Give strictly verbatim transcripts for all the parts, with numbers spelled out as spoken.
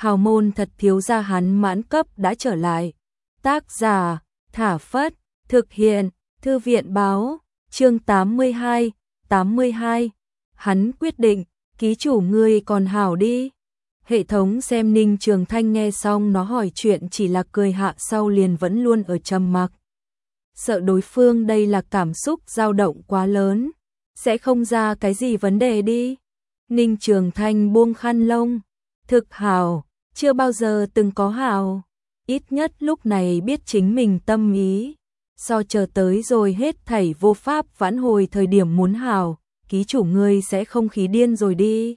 hào môn thật thiếu gia hắn mãn cấp đã trở lại. Tác giả, Thả Phất, thực hiện, Thư viện báo, chương tám mươi hai, tám mươi hai. Hắn quyết định, ký chủ ngươi còn hảo đi. Hệ thống xem Ninh Trường Thanh nghe xong nó hỏi chuyện chỉ là cười hạ sau liền vẫn luôn ở trầm mặc. Sợ đối phương đây là cảm xúc dao động quá lớn, sẽ không ra cái gì vấn đề đi. Ninh Trường Thanh buông khăn lông, thực hảo, chưa bao giờ từng có hảo, ít nhất lúc này biết chính mình tâm ý, so chờ tới rồi hết thảy vô pháp vãn hồi thời điểm muốn hảo, ký chủ ngươi sẽ không khí điên rồi đi.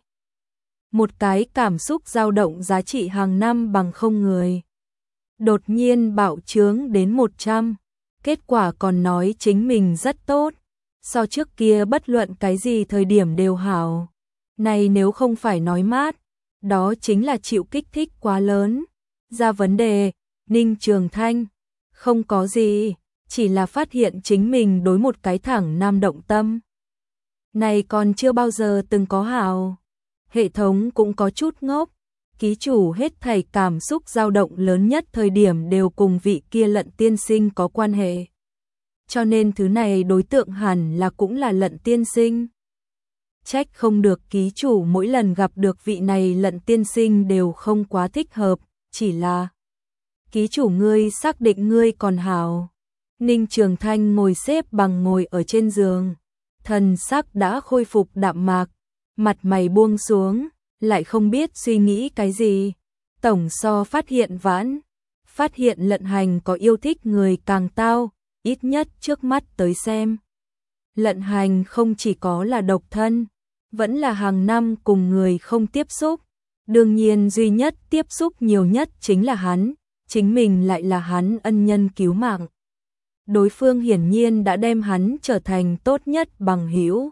Một cái cảm xúc dao động giá trị hàng năm bằng không người. Đột nhiên bạo trướng đến một trăm, kết quả còn nói chính mình rất tốt, so trước kia bất luận cái gì thời điểm đều hảo. Này nếu không phải nói mát, đó chính là chịu kích thích quá lớn. Ra vấn đề, Ninh Trường Thanh, không có gì, chỉ là phát hiện chính mình đối một cái thẳng nam động tâm. Này còn chưa bao giờ từng có hảo. Hệ thống cũng có chút ngốc, ký chủ hết thảy cảm xúc dao động lớn nhất thời điểm đều cùng vị kia Lận tiên sinh có quan hệ. Cho nên thứ này đối tượng hẳn là cũng là Lận tiên sinh. Trách không được ký chủ mỗi lần gặp được vị này Lận tiên sinh đều không quá thích hợp, chỉ là ký chủ ngươi xác định ngươi còn hảo. Ninh Trường Thanh ngồi xếp bằng ngồi ở trên giường, thần sắc đã khôi phục đạm mạc, mặt mày buông xuống, lại không biết suy nghĩ cái gì. Tổng so phát hiện vãn, phát hiện Lận Hành có yêu thích người càng tao, ít nhất trước mắt tới xem. Lận Hành không chỉ có là độc thân, vẫn là hàng năm cùng người không tiếp xúc. Đương nhiên duy nhất tiếp xúc nhiều nhất chính là hắn, chính mình lại là hắn ân nhân cứu mạng. Đối phương hiển nhiên đã đem hắn trở thành tốt nhất bằng hữu.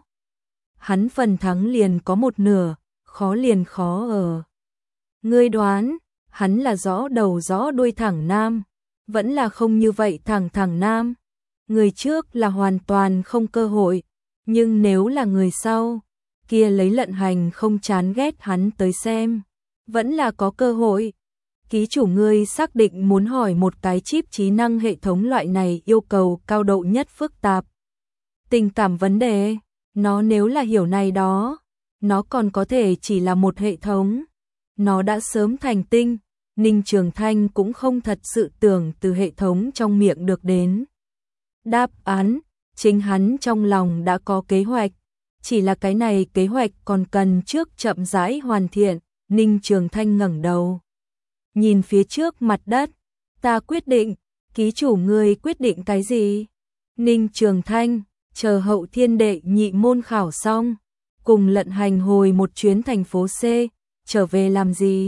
Hắn phần thắng liền có một nửa, khó liền khó ở. Ngươi đoán, hắn là rõ đầu rõ đuôi thẳng nam, vẫn là không như vậy thẳng thẳng nam. Người trước là hoàn toàn không cơ hội, nhưng nếu là người sau, kia lấy Lận Hành không chán ghét hắn tới xem, vẫn là có cơ hội. Ký chủ ngươi xác định muốn hỏi một cái chip trí năng hệ thống loại này yêu cầu cao độ nhất phức tạp. Tình cảm vấn đề, nó nếu là hiểu này đó, nó còn có thể chỉ là một hệ thống. Nó đã sớm thành tinh, Ninh Trường Thanh cũng không thật sự tưởng từ hệ thống trong miệng được đến đáp án, chính hắn trong lòng đã có kế hoạch, chỉ là cái này kế hoạch còn cần trước chậm rãi hoàn thiện. Ninh Trường Thanh ngẩng đầu, nhìn phía trước mặt đất, ta quyết định, ký chủ ngươi quyết định cái gì? Ninh Trường Thanh, chờ hậu thiên đệ nhị môn khảo xong, cùng Lận Hành hồi một chuyến thành phố C, trở về làm gì?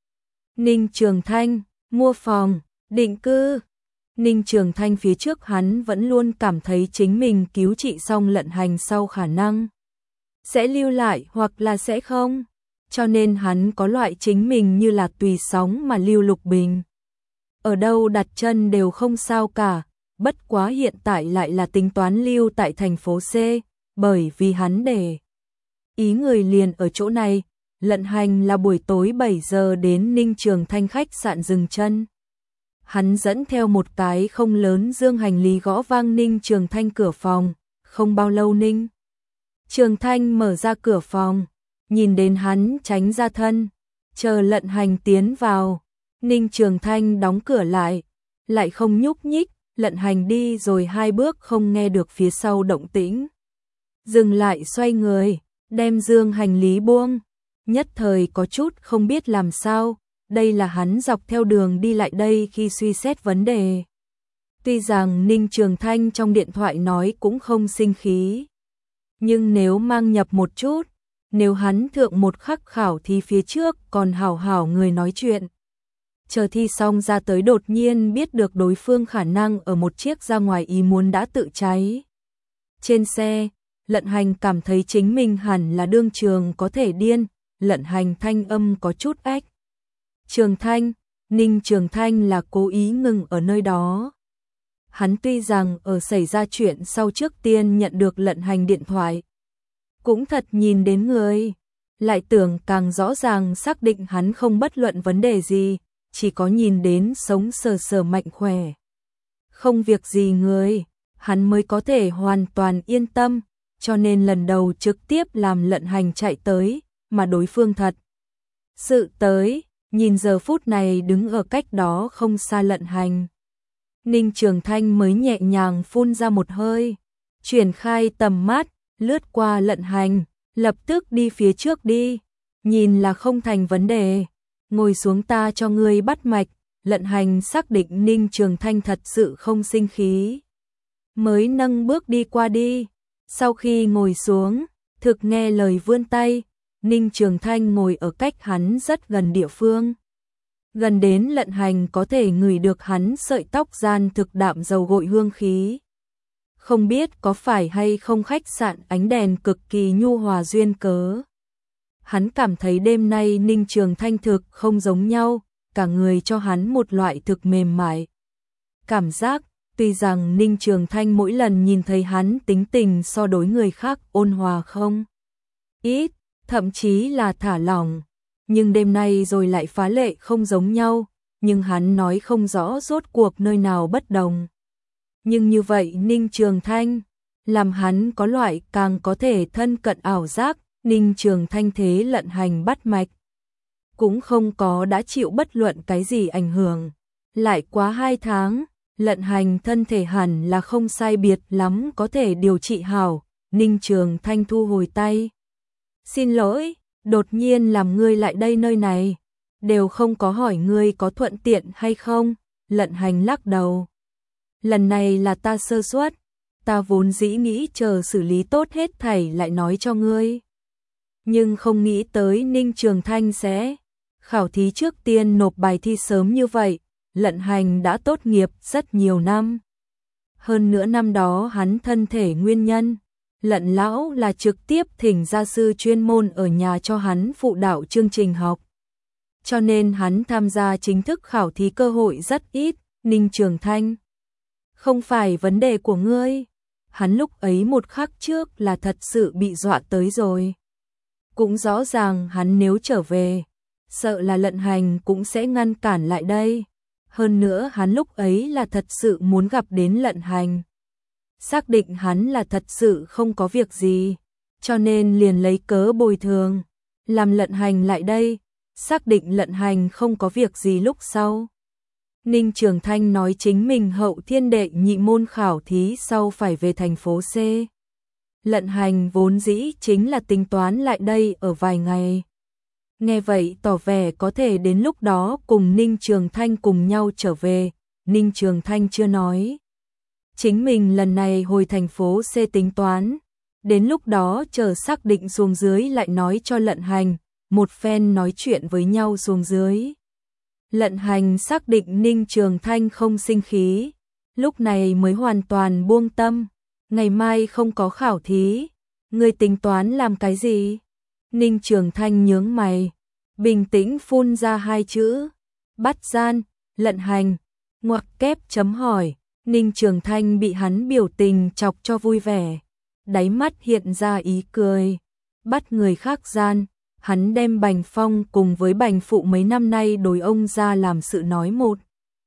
Ninh Trường Thanh, mua phòng, định cư. Ninh Trường Thanh phía trước hắn vẫn luôn cảm thấy chính mình cứu trị xong Lận Hành sau khả năng sẽ lưu lại hoặc là sẽ không, cho nên hắn có loại chính mình như là tùy sóng mà lưu lục bình. Ở đâu đặt chân đều không sao cả, bất quá hiện tại lại là tính toán lưu tại thành phố C, bởi vì hắn để ý người liền ở chỗ này. Lận Hành là buổi tối bảy giờ đến Ninh Trường Thanh khách sạn dừng chân. Hắn dẫn theo một cái không lớn dương hành lý gõ vang Ninh Trường Thanh cửa phòng, không bao lâu Ninh Trường Thanh mở ra cửa phòng, nhìn đến hắn tránh ra thân, chờ Lận Hành tiến vào. Ninh Trường Thanh đóng cửa lại, lại không nhúc nhích. Lận Hành đi rồi hai bước không nghe được phía sau động tĩnh, dừng lại xoay người, đem dương hành lý buông, nhất thời có chút không biết làm sao. Đây là hắn dọc theo đường đi lại đây khi suy xét vấn đề. Tuy rằng Ninh Trường Thanh trong điện thoại nói cũng không sinh khí, nhưng nếu mang nhập một chút, nếu hắn thượng một khắc khảo thí phía trước còn hảo hảo người nói chuyện, chờ thi xong ra tới đột nhiên biết được đối phương khả năng ở một chiếc ra ngoài ý muốn đã tự cháy. Trên xe, Lận Hành cảm thấy chính mình hẳn là đương trường có thể điên. Lận Hành thanh âm có chút ách. Trường Thanh, Ninh Trường Thanh là cố ý ngừng ở nơi đó. Hắn tuy rằng ở xảy ra chuyện sau trước tiên nhận được Lận Hành điện thoại, cũng thật nhìn đến người, lại tưởng càng rõ ràng xác định hắn không bất luận vấn đề gì, chỉ có nhìn đến sống sờ sờ mạnh khỏe. Không việc gì người, hắn mới có thể hoàn toàn yên tâm, cho nên lần đầu trực tiếp làm Lận Hành chạy tới, mà đối phương thật sự tới, nhìn giờ phút này đứng ở cách đó không xa Lận Hành. Ninh Trường Thanh mới nhẹ nhàng phun ra một hơi, chuyển khai tầm mắt, lướt qua Lận Hành, lập tức đi phía trước đi, nhìn là không thành vấn đề, ngồi xuống ta cho ngươi bắt mạch. Lận Hành xác định Ninh Trường Thanh thật sự không sinh khí, mới nâng bước đi qua đi, sau khi ngồi xuống, thực nghe lời vươn tay, Ninh Trường Thanh ngồi ở cách hắn rất gần địa phương. Gần đến Lận Hành có thể ngửi được hắn sợi tóc gian thực đạm dầu gội hương khí. Không biết có phải hay không khách sạn ánh đèn cực kỳ nhu hòa duyên cớ. Hắn cảm thấy đêm nay Ninh Trường Thanh thực không giống nhau, cả người cho hắn một loại thực mềm mại. Cảm giác, tuy rằng Ninh Trường Thanh mỗi lần nhìn thấy hắn tính tình so đối người khác ôn hòa không ít, thậm chí là thả lỏng, nhưng đêm nay rồi lại phá lệ không giống nhau, nhưng hắn nói không rõ rốt cuộc nơi nào bất đồng. Nhưng như vậy Ninh Trường Thanh, làm hắn có loại càng có thể thân cận ảo giác, Ninh Trường Thanh thế Lận Hành bắt mạch, cũng không có đã chịu bất luận cái gì ảnh hưởng. Lại quá hai tháng, Lận Hành thân thể hẳn là không sai biệt lắm có thể điều trị hảo, Ninh Trường Thanh thu hồi tay. Xin lỗi, đột nhiên làm ngươi lại đây nơi này, đều không có hỏi ngươi có thuận tiện hay không. Lận Hành lắc đầu. Lần này là ta sơ suất, ta vốn dĩ nghĩ chờ xử lý tốt hết thảy lại nói cho ngươi. Nhưng không nghĩ tới Ninh Trường Thanh sẽ khảo thí trước tiên nộp bài thi sớm như vậy. Lận Hành đã tốt nghiệp rất nhiều năm. Hơn nữa năm đó hắn thân thể nguyên nhân, Lận lão là trực tiếp thỉnh gia sư chuyên môn ở nhà cho hắn phụ đạo chương trình học. Cho nên hắn tham gia chính thức khảo thí cơ hội rất ít. Ninh Trường Thanh, không phải vấn đề của ngươi. Hắn lúc ấy một khắc trước là thật sự bị dọa tới rồi. Cũng rõ ràng hắn nếu trở về, sợ là Lận Hành cũng sẽ ngăn cản lại đây. Hơn nữa hắn lúc ấy là thật sự muốn gặp đến Lận Hành. Xác định hắn là thật sự không có việc gì, cho nên liền lấy cớ bồi thường, làm Lận Hành lại đây, xác định Lận Hành không có việc gì lúc sau. Ninh Trường Thanh nói chính mình hậu thiên đệ nhị môn khảo thí sau phải về thành phố C. Lận Hành vốn dĩ chính là tính toán lại đây ở vài ngày. Nghe vậy tỏ vẻ có thể đến lúc đó cùng Ninh Trường Thanh cùng nhau trở về. Ninh Trường Thanh chưa nói chính mình lần này hồi thành phố C tính toán, đến lúc đó chờ xác định xuống dưới lại nói cho Lận Hành. Một phen nói chuyện với nhau xuống dưới, Lận Hành xác định Ninh Trường Thanh không sinh khí, lúc này mới hoàn toàn buông tâm. Ngày mai không có khảo thí, ngươi tính toán làm cái gì? Ninh Trường Thanh nhướng mày, bình tĩnh phun ra hai chữ, bắt gian. Lận Hành ngoặc kép chấm hỏi. Ninh Trường Thanh bị hắn biểu tình chọc cho vui vẻ, đáy mắt hiện ra ý cười. Bắt người khác gian, hắn đem Bành Phong cùng với Bành Phụ mấy năm nay đối ông ra làm sự nói một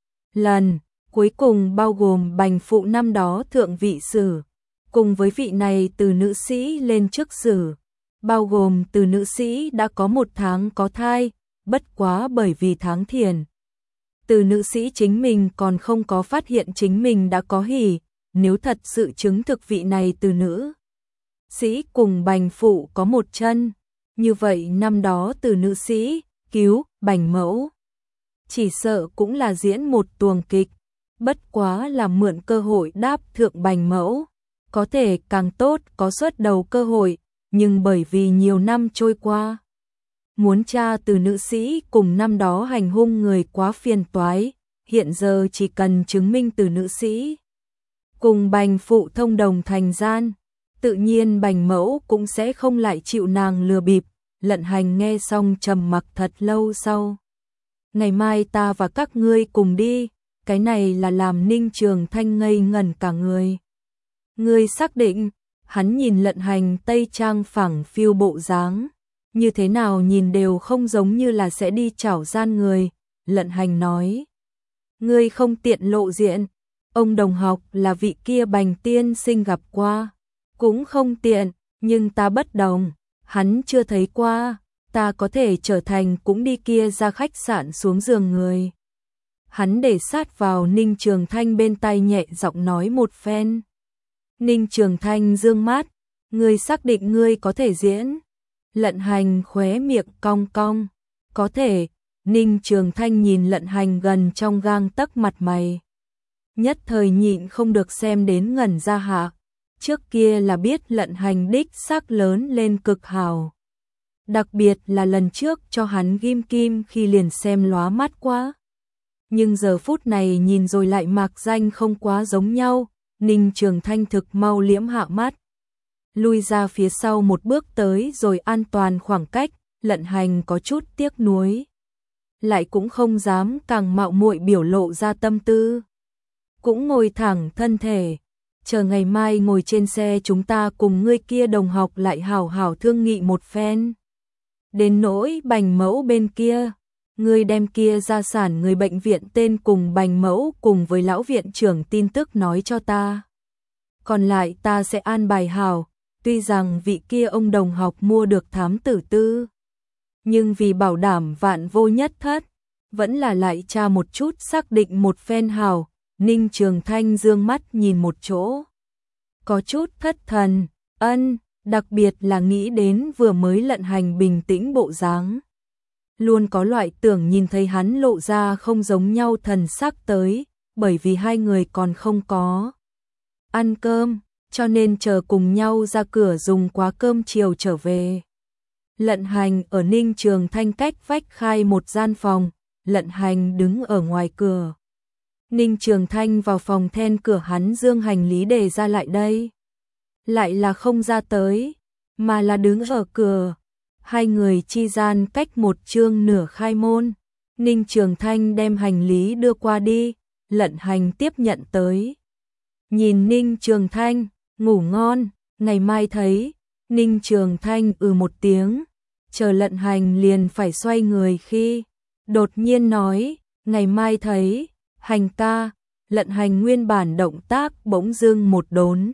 lần, cuối cùng bao gồm Bành Phụ năm đó thượng vị sử, cùng với vị này từ nữ sĩ lên chức sử, bao gồm từ nữ sĩ đã có một tháng có thai, bất quá bởi vì tháng thiền, từ nữ sĩ chính mình còn không có phát hiện chính mình đã có hỉ. Nếu thật sự chứng thực vị này từ nữ sĩ cùng Bành Phụ có một chân, như vậy năm đó từ nữ sĩ cứu Bành Mẫu chỉ sợ cũng là diễn một tuồng kịch, bất quá là mượn cơ hội đáp thượng Bành Mẫu, có thể càng tốt có xuất đầu cơ hội, nhưng bởi vì nhiều năm trôi qua, muốn tra từ nữ sĩ cùng năm đó hành hung người quá phiền toái, hiện giờ chỉ cần chứng minh từ nữ sĩ cùng Bành Phụ thông đồng thành gian, tự nhiên Bành Mẫu cũng sẽ không lại chịu nàng lừa bịp. Lận Hành nghe xong trầm mặc thật lâu sau. Ngày mai ta và các ngươi cùng đi, cái này là làm Ninh Trường Thanh ngây ngẩn cả người. Ngươi xác định? Hắn nhìn Lận Hành tây trang phẳng phiu bộ dáng, như thế nào nhìn đều không giống như là sẽ đi chảo gian người. Lận Hành nói, ngươi không tiện lộ diện, ông đồng học là vị kia Bành tiên sinh gặp qua, cũng không tiện, nhưng ta bất đồng, hắn chưa thấy qua, ta có thể trở thành cũng đi kia ra khách sạn xuống giường người. Hắn để sát vào Ninh Trường Thanh bên tai nhẹ giọng nói một phen. Ninh Trường Thanh dương mắt, ngươi xác định ngươi có thể diễn? Lận Hành khóe miệng cong cong, có thể. Ninh Trường Thanh nhìn Lận Hành gần trong gang tấc mặt mày, nhất thời nhịn không được xem đến ngẩn ra hạ. Trước kia là biết Lận Hành đích xác lớn lên cực hào, đặc biệt là lần trước cho hắn ghim kim khi liền xem lóa mắt quá. Nhưng giờ phút này nhìn rồi lại mạc danh không quá giống nhau. Ninh Trường Thanh thực mau liễm hạ mắt, lui ra phía sau một bước tới rồi an toàn khoảng cách. Lận Hành có chút tiếc nuối, lại cũng không dám càng mạo muội biểu lộ ra tâm tư, cũng ngồi thẳng thân thể, chờ ngày mai ngồi trên xe chúng ta cùng ngươi kia đồng học lại hảo hảo thương nghị một phen. Đến nỗi Bành mẫu bên kia, ngươi đem kia gia sản người bệnh viện tên cùng Bành mẫu cùng với lão viện trưởng tin tức nói cho ta. Còn lại ta sẽ an bài hảo, tuy rằng vị kia ông đồng học mua được thám tử tư, nhưng vì bảo đảm vạn vô nhất thất, vẫn là lại tra một chút xác định một phen hảo. Ninh Trường Thanh dương mắt nhìn một chỗ, có chút thất thần, ân, đặc biệt là nghĩ đến vừa mới Lận Hành bình tĩnh bộ dáng. Luôn có loại tưởng nhìn thấy hắn lộ ra không giống nhau thần sắc tới, bởi vì hai người còn không có ăn cơm, cho nên chờ cùng nhau ra cửa dùng quá cơm chiều trở về. Lận Hành ở Ninh Trường Thanh cách vách khai một gian phòng, Lận Hành đứng ở ngoài cửa. Ninh Trường Thanh vào phòng then cửa, hắn dương hành lý để ra lại đây. Lại là không ra tới, mà là đứng ở cửa. Hai người chi gian cách một chương nửa khai môn. Ninh Trường Thanh đem hành lý đưa qua đi, Lận Hành tiếp nhận tới. Nhìn Ninh Trường Thanh, ngủ ngon, ngày mai thấy. Ninh Trường Thanh ừ một tiếng, chờ Lận Hành liền phải xoay người khi đột nhiên nói, ngày mai thấy. Hành ca. Lận Hành nguyên bản động tác bỗng dưng một đốn.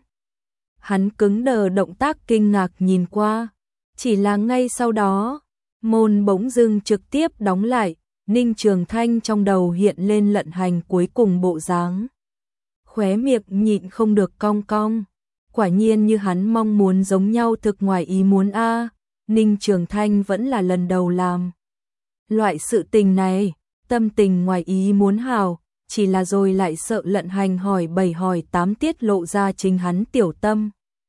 Hắn cứng đờ động tác kinh ngạc nhìn qua, chỉ là ngay sau đó, môn bỗng dưng trực tiếp đóng lại. Ninh Trường Thanh trong đầu hiện lên Lận Hành cuối cùng bộ dáng, khóe miệng nhịn không được cong cong. Quả nhiên như hắn mong muốn giống nhau, thực ngoài ý muốn a. À, Ninh Trường Thanh vẫn là lần đầu làm loại sự tình này, tâm tình ngoài ý muốn hào, chỉ là rồi lại sợ Lận Hành hỏi bảy hỏi tám tiết lộ ra chính hắn tiểu tâm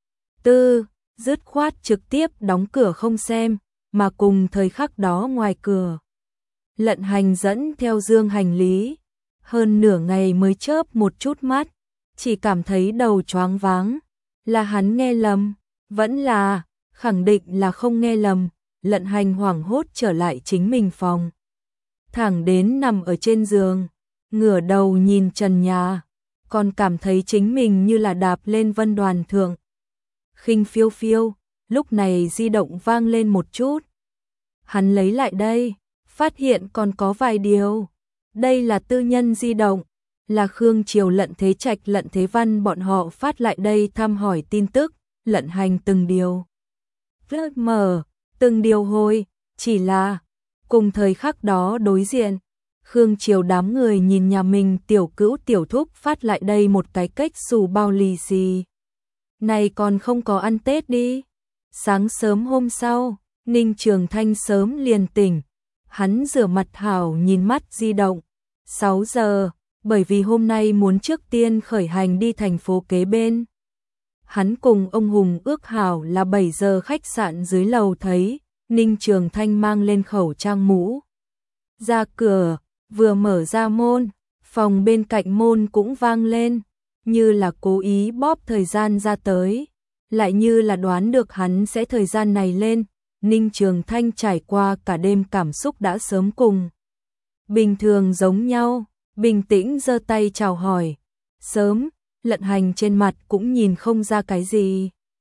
tư, dứt khoát trực tiếp đóng cửa không xem, mà cùng thời khắc đó ngoài cửa, Lận Hành dẫn theo dương hành lý, hơn nửa ngày mới chớp một chút mắt, chỉ cảm thấy đầu choáng váng. Là hắn nghe lầm, vẫn là, khẳng định là không nghe lầm. Lận Hành hoảng hốt trở lại chính mình phòng, thẳng đến nằm ở trên giường, ngửa đầu nhìn trần nhà, còn cảm thấy chính mình như là đạp lên vân đoàn thượng, khinh phiêu phiêu. Lúc này di động vang lên một chút, hắn lấy lại đây, phát hiện còn có vài điều. Đây là tư nhân di động, là Khương Triều, Lận Thế Trạch, Lận Thế Văn bọn họ phát lại đây thăm hỏi tin tức. Lận Hành từng điều vớt mở, từng điều hồi, chỉ là cùng thời khắc đó đối diện, Khương Triều đám người nhìn nhà mình tiểu cữu tiểu thúc phát lại đây một cái cách xù bao lì xì. Này còn không có ăn Tết đi. Sáng sớm hôm sau, Ninh Trường Thanh sớm liền tỉnh, hắn rửa mặt hảo nhìn mắt di động. sáu giờ, bởi vì hôm nay muốn trước tiên khởi hành đi thành phố kế bên. Hắn cùng ông Hùng ước hảo là bảy giờ khách sạn dưới lầu thấy. Ninh Trường Thanh mang lên khẩu trang mũ, ra cửa, vừa mở ra môn, phòng bên cạnh môn cũng vang lên, như là cố ý bóp thời gian ra tới, lại như là đoán được hắn sẽ thời gian này lên. Ninh Trường Thanh trải qua cả đêm cảm xúc đã sớm cùng bình thường giống nhau, bình tĩnh giơ tay chào hỏi. Sớm, Lận Hành trên mặt cũng nhìn không ra cái gì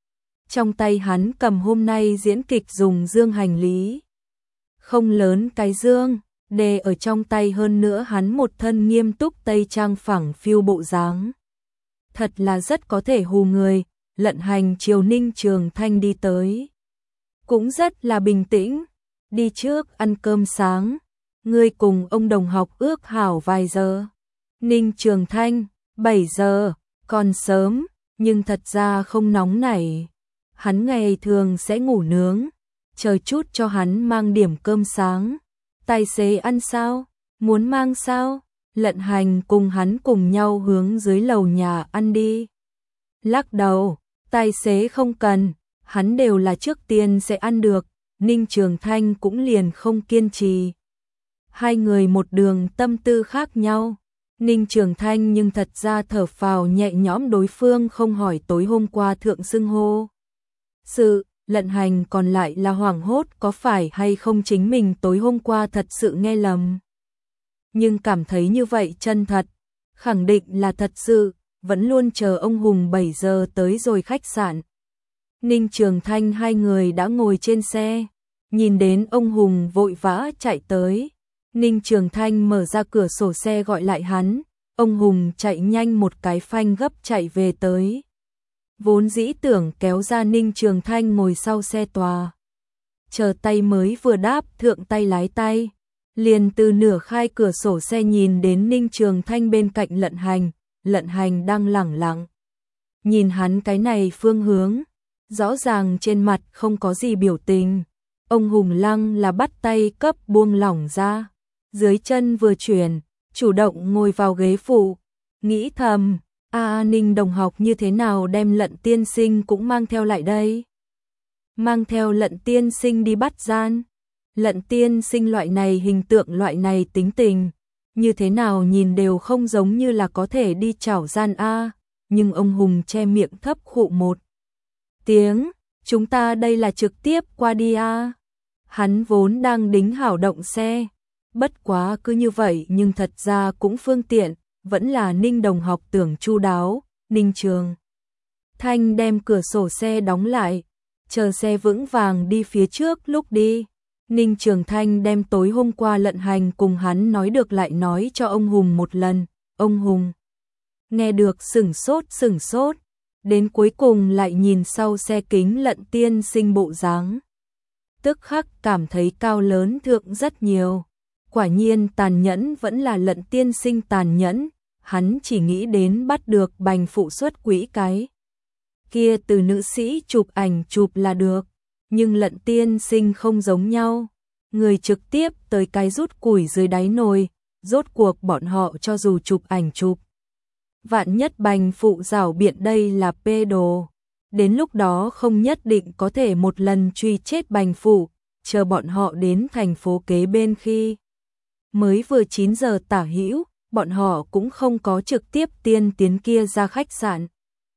Trong tay hắn cầm hôm nay diễn kịch dùng dương hành lý. Không lớn cái dương, đè ở trong tay, hơn nữa hắn một thân nghiêm túc tây trang phẳng phiu bộ dáng. Thật là rất có thể hù người. Lận Hành chiều Ninh Trường Thanh đi tới. Cũng rất là bình tĩnh. Đi trước ăn cơm sáng. Ngươi cùng ông đồng học ước hảo vài giờ. Ninh Trường Thanh, bảy giờ, còn sớm, nhưng thật ra không nóng nảy. Hắn ngày thường sẽ ngủ nướng. Chờ chút cho hắn mang điểm cơm sáng. Tài xế ăn sao? Muốn mang sao? Lận Hành cùng hắn cùng nhau hướng dưới lầu nhà ăn đi. Lắc đầu, tài xế không cần, hắn đều là trước tiên sẽ ăn được. Ninh Trường Thanh cũng liền không kiên trì. Hai người một đường tâm tư khác nhau. Ninh Trường Thanh nhưng thật ra thở phào nhẹ nhõm, đối phương không hỏi tối hôm qua thượng xưng hô. Sự, Lận Hành còn lại là hoảng hốt, có phải hay không chính mình tối hôm qua thật sự nghe lầm. Nhưng cảm thấy như vậy chân thật, khẳng định là thật sự, vẫn luôn chờ ông Hùng bảy giờ tới rồi khách sạn. Ninh Trường Thanh hai người đã ngồi trên xe, nhìn đến ông Hùng vội vã chạy tới. Ninh Trường Thanh mở ra cửa sổ xe gọi lại hắn, ông Hùng chạy nhanh một cái phanh gấp chạy về tới. Vốn dĩ tưởng kéo ra Ninh Trường Thanh ngồi sau xe tòa. Chờ tay mới vừa đáp thượng tay lái tay, liền từ nửa khai cửa sổ xe nhìn đến Ninh Trường Thanh bên cạnh Lận Hành. Lận Hành đang lẳng lặng nhìn hắn cái này phương hướng, rõ ràng trên mặt không có gì biểu tình. Ông Hùng lăng là bắt tay cấp buông lỏng ra, dưới chân vừa chuyển, chủ động ngồi vào ghế phụ, nghĩ thầm, a Ninh đồng học như thế nào đem Lận tiên sinh cũng mang theo lại đây. Mang theo Lận tiên sinh đi bắt gian. Lận tiên sinh loại này hình tượng, loại này tính tình, như thế nào nhìn đều không giống như là có thể đi chảo gian a. Nhưng ông Hùng che miệng thấp khụ một tiếng, chúng ta đây là trực tiếp qua đi a. Hắn vốn đang đính hảo động xe, bất quá cứ như vậy nhưng thật ra cũng phương tiện, vẫn là Ninh đồng học tưởng chu đáo. Ninh Trường Thanh đem cửa sổ xe đóng lại, chờ xe vững vàng đi phía trước lúc đi. Ninh Trường Thanh đem tối hôm qua Lận Hành cùng hắn nói được lại nói cho ông Hùng một lần. Ông Hùng nghe được sửng sốt sửng sốt, đến cuối cùng lại nhìn sau xe kính Lận tiên sinh bộ dáng, tức khắc cảm thấy cao lớn thượng rất nhiều. Quả nhiên tàn nhẫn vẫn là Lận tiên sinh tàn nhẫn, hắn chỉ nghĩ đến bắt được bành phụ xuất quỹ cái kia từ nữ sĩ chụp ảnh chụp là được. Nhưng Lận tiên sinh không giống nhau, người trực tiếp tới cái rút củi dưới đáy nồi. Rốt cuộc bọn họ cho dù chụp ảnh chụp, vạn nhất bành phụ rảo biện đây là pê đồ, đến lúc đó không nhất định có thể một lần truy chết bành phụ. Chờ bọn họ đến thành phố kế bên khi mới vừa chín giờ tả hữu, bọn họ cũng không có trực tiếp tiên tiến kia ra khách sạn,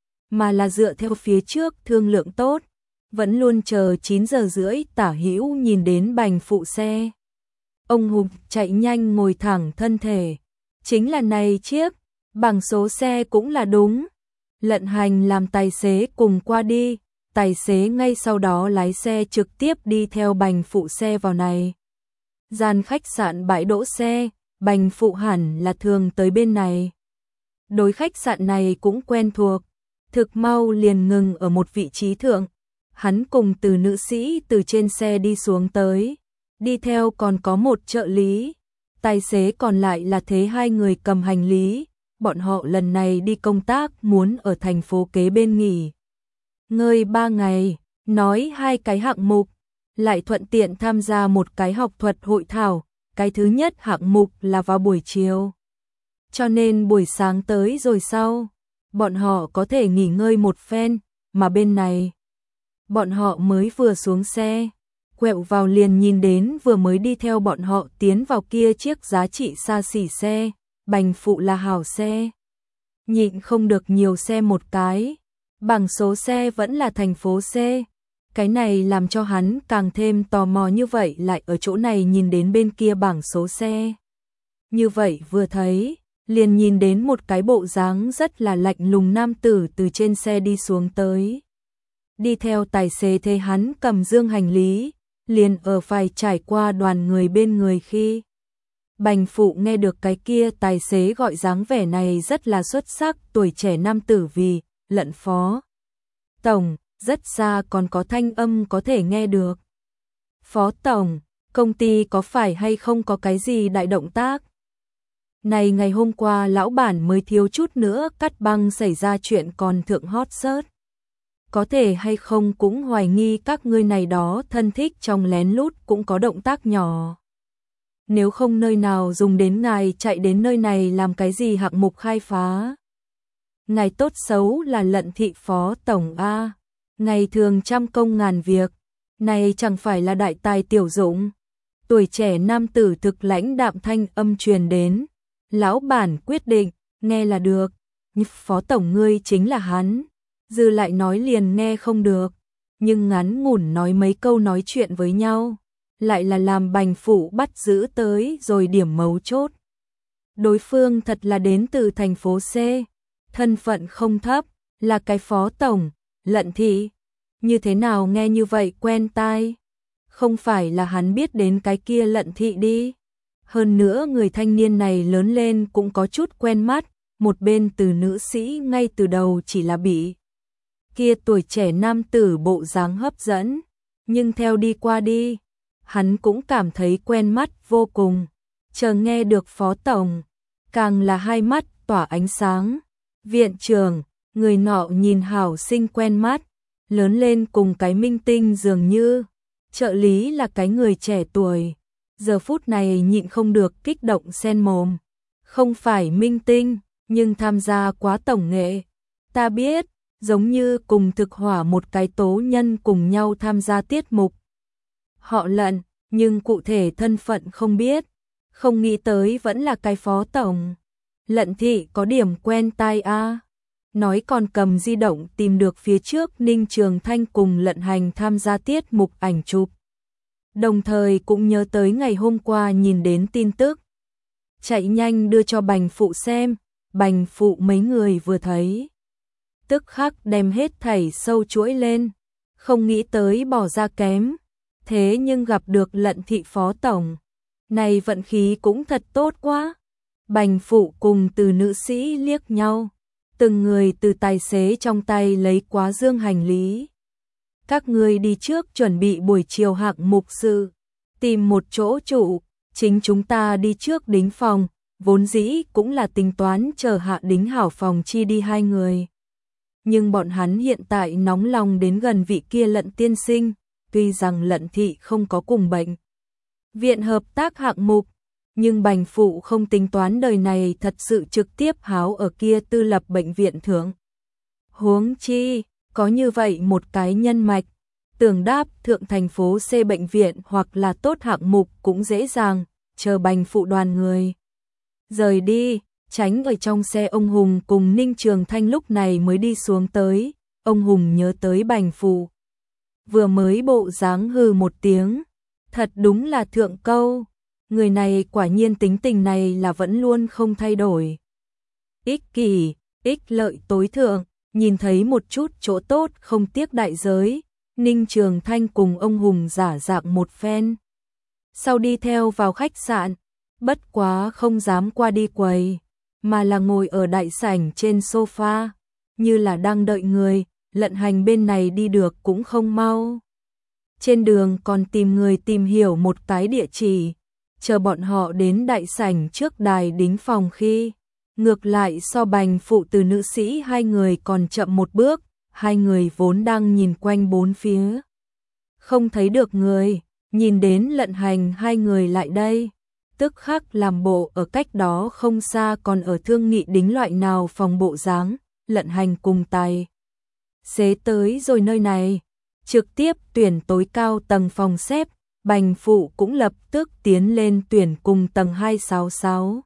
mà là dựa theo phía trước thương lượng tốt, vẫn luôn chờ chín giờ rưỡi tả hữu nhìn đến bành phụ xe. Ông Hùng chạy nhanh ngồi thẳng thân thể, chính là này chiếc, bảng số xe cũng là đúng. Lận Hành làm tài xế cùng qua đi, tài xế ngay sau đó lái xe trực tiếp đi theo bành phụ xe vào này. Gian khách sạn bãi đỗ xe, bành phụ hẳn là thường tới bên này. Đối khách sạn này cũng quen thuộc, thực mau liền ngừng ở một vị trí thượng. Hắn cùng từ nữ sĩ từ trên xe đi xuống tới, đi theo còn có một trợ lý, tài xế còn lại là thế hai người cầm hành lý. Bọn họ lần này đi công tác muốn ở thành phố kế bên nghỉ ngơi ba ngày, nói hai cái hạng mục, lại thuận tiện tham gia một cái học thuật hội thảo. Cái thứ nhất hạng mục là vào buổi chiều, cho nên buổi sáng tới rồi sau, bọn họ có thể nghỉ ngơi một phen, mà bên này bọn họ mới vừa xuống xe, quẹo vào liền nhìn đến vừa mới đi theo bọn họ tiến vào kia chiếc giá trị xa xỉ xe. Bành phụ là hảo xe, nhịn không được nhiều xe một cái, bảng số xe vẫn là thành phố C. Cái này làm cho hắn càng thêm tò mò, như vậy lại ở chỗ này nhìn đến bên kia bảng số xe. Như vậy vừa thấy, liền nhìn đến một cái bộ dáng rất là lạnh lùng nam tử từ trên xe đi xuống tới. đi theo tài xế thấy hắn cầm dương hành lý, liền ở phải trải qua đoàn người bên người khi. Bành Phụ nghe được cái kia tài xế gọi dáng vẻ này rất là xuất sắc, tuổi trẻ nam tử vì lận Phó Tổng, rất xa còn có thanh âm có thể nghe được. Phó Tổng, công ty có phải hay không có cái gì đại động tác? Này ngày hôm qua lão bản mới thiếu chút nữa cắt băng xảy ra chuyện còn thượng hot search. Có thể hay không cũng hoài nghi các ngươi này đó thân thích trong lén lút cũng có động tác nhỏ. Nếu không nơi nào dùng đến ngài chạy đến nơi này làm cái gì hạng mục khai phá. Ngài tốt xấu là Lận thị Phó Tổng A, ngày thường trăm công ngàn việc, này chẳng phải là đại tài tiểu dụng. Tuổi trẻ nam tử thực lãnh đạm thanh âm truyền đến, lão bản quyết định, nghe là được, nhưng Phó Tổng ngươi chính là hắn. Dư lại nói liền nghe không được, nhưng ngắn ngủn nói mấy câu nói chuyện với nhau, lại là làm Bành Phụ bắt giữ tới rồi điểm mấu chốt. Đối phương thật là đến từ thành phố C, thân phận không thấp, là cái Phó Tổng, Lận thị. Như thế nào nghe như vậy quen tai? Không phải là hắn biết đến cái kia Lận thị đi. Hơn nữa người thanh niên này lớn lên cũng có chút quen mắt, một bên từ nữ sĩ ngay từ đầu chỉ là bị kia tuổi trẻ nam tử bộ dáng hấp dẫn, nhưng theo đi qua đi, hắn cũng cảm thấy quen mắt vô cùng. Chờ nghe được Phó Tổng, càng là hai mắt tỏa ánh sáng. Viện trưởng, người nọ nhìn hảo sinh quen mắt, lớn lên cùng cái minh tinh dường như. Trợ lý là cái người trẻ tuổi, giờ phút này nhịn không được kích động sen mồm. Không phải minh tinh, nhưng tham gia quá tổng nghệ. Ta biết, giống như cùng thực hỏa một cái tố nhân cùng nhau tham gia tiết mục. Họ Lận, nhưng cụ thể thân phận không biết, không nghĩ tới vẫn là cái Phó Tổng. Lận thị có điểm quen tai a. Nói còn cầm di động tìm được phía trước Ninh Trường Thanh cùng Lận Hành tham gia tiết mục ảnh chụp. Đồng thời cũng nhớ tới ngày hôm qua nhìn đến tin tức. Chạy nhanh đưa cho Bành Phụ xem, Bành Phụ mấy người vừa thấy. Tức khắc đem hết thảy sâu chuỗi lên, không nghĩ tới bỏ ra kém. Thế nhưng gặp được Lận thị Phó Tổng, này vận khí cũng thật tốt quá. Bành Phụ cùng từ nữ sĩ liếc nhau, từng người từ tài xế trong tay lấy quá dương hành lý. Các người đi trước chuẩn bị buổi chiều hạng mục sự, tìm một chỗ trụ, chính chúng ta đi trước đính phòng, vốn dĩ cũng là tính toán chờ Hạ đính hảo phòng chi đi hai người. Nhưng bọn hắn hiện tại nóng lòng đến gần vị kia Lận tiên sinh, tuy rằng Lận thị không có cùng bệnh viện hợp tác hạng mục, nhưng Bành Phụ không tính toán đời này thật sự trực tiếp háo ở kia tư lập bệnh viện thưởng. Huống chi, có như vậy một cái nhân mạch, tưởng đáp thượng thành phố C bệnh viện hoặc là tốt hạng mục cũng dễ dàng, chờ Bành Phụ đoàn người rời đi, tránh ở trong xe ông Hùng cùng Ninh Trường Thanh lúc này mới đi xuống tới. Ông Hùng nhớ tới Bành Phụ, vừa mới bộ dáng hừ một tiếng, thật đúng là thượng câu, người này quả nhiên tính tình này là vẫn luôn không thay đổi. Ích kỷ, ích lợi tối thượng, nhìn thấy một chút chỗ tốt không tiếc đại giới. Ninh Trường Thanh cùng ông Hùng giả dạng một phen, sau đi theo vào khách sạn, bất quá không dám qua đi quầy, mà là ngồi ở đại sảnh trên sofa, như là đang đợi người. Lận Hành bên này đi được cũng không mau, trên đường còn tìm người tìm hiểu một cái địa chỉ, chờ bọn họ đến đại sảnh trước đài đính phòng khi, ngược lại so Bành Phụ từ nữ sĩ hai người còn chậm một bước. Hai người vốn đang nhìn quanh bốn phía, không thấy được người, nhìn đến Lận Hành hai người lại đây, tức khắc làm bộ ở cách đó không xa còn ở thương nghị đính loại nào phòng bộ dáng. Lận Hành cùng tài xế tới rồi nơi này, trực tiếp tuyển tối cao tầng phòng xếp. Bành Phụ cũng lập tức tiến lên tuyển cùng tầng hai sáu sáu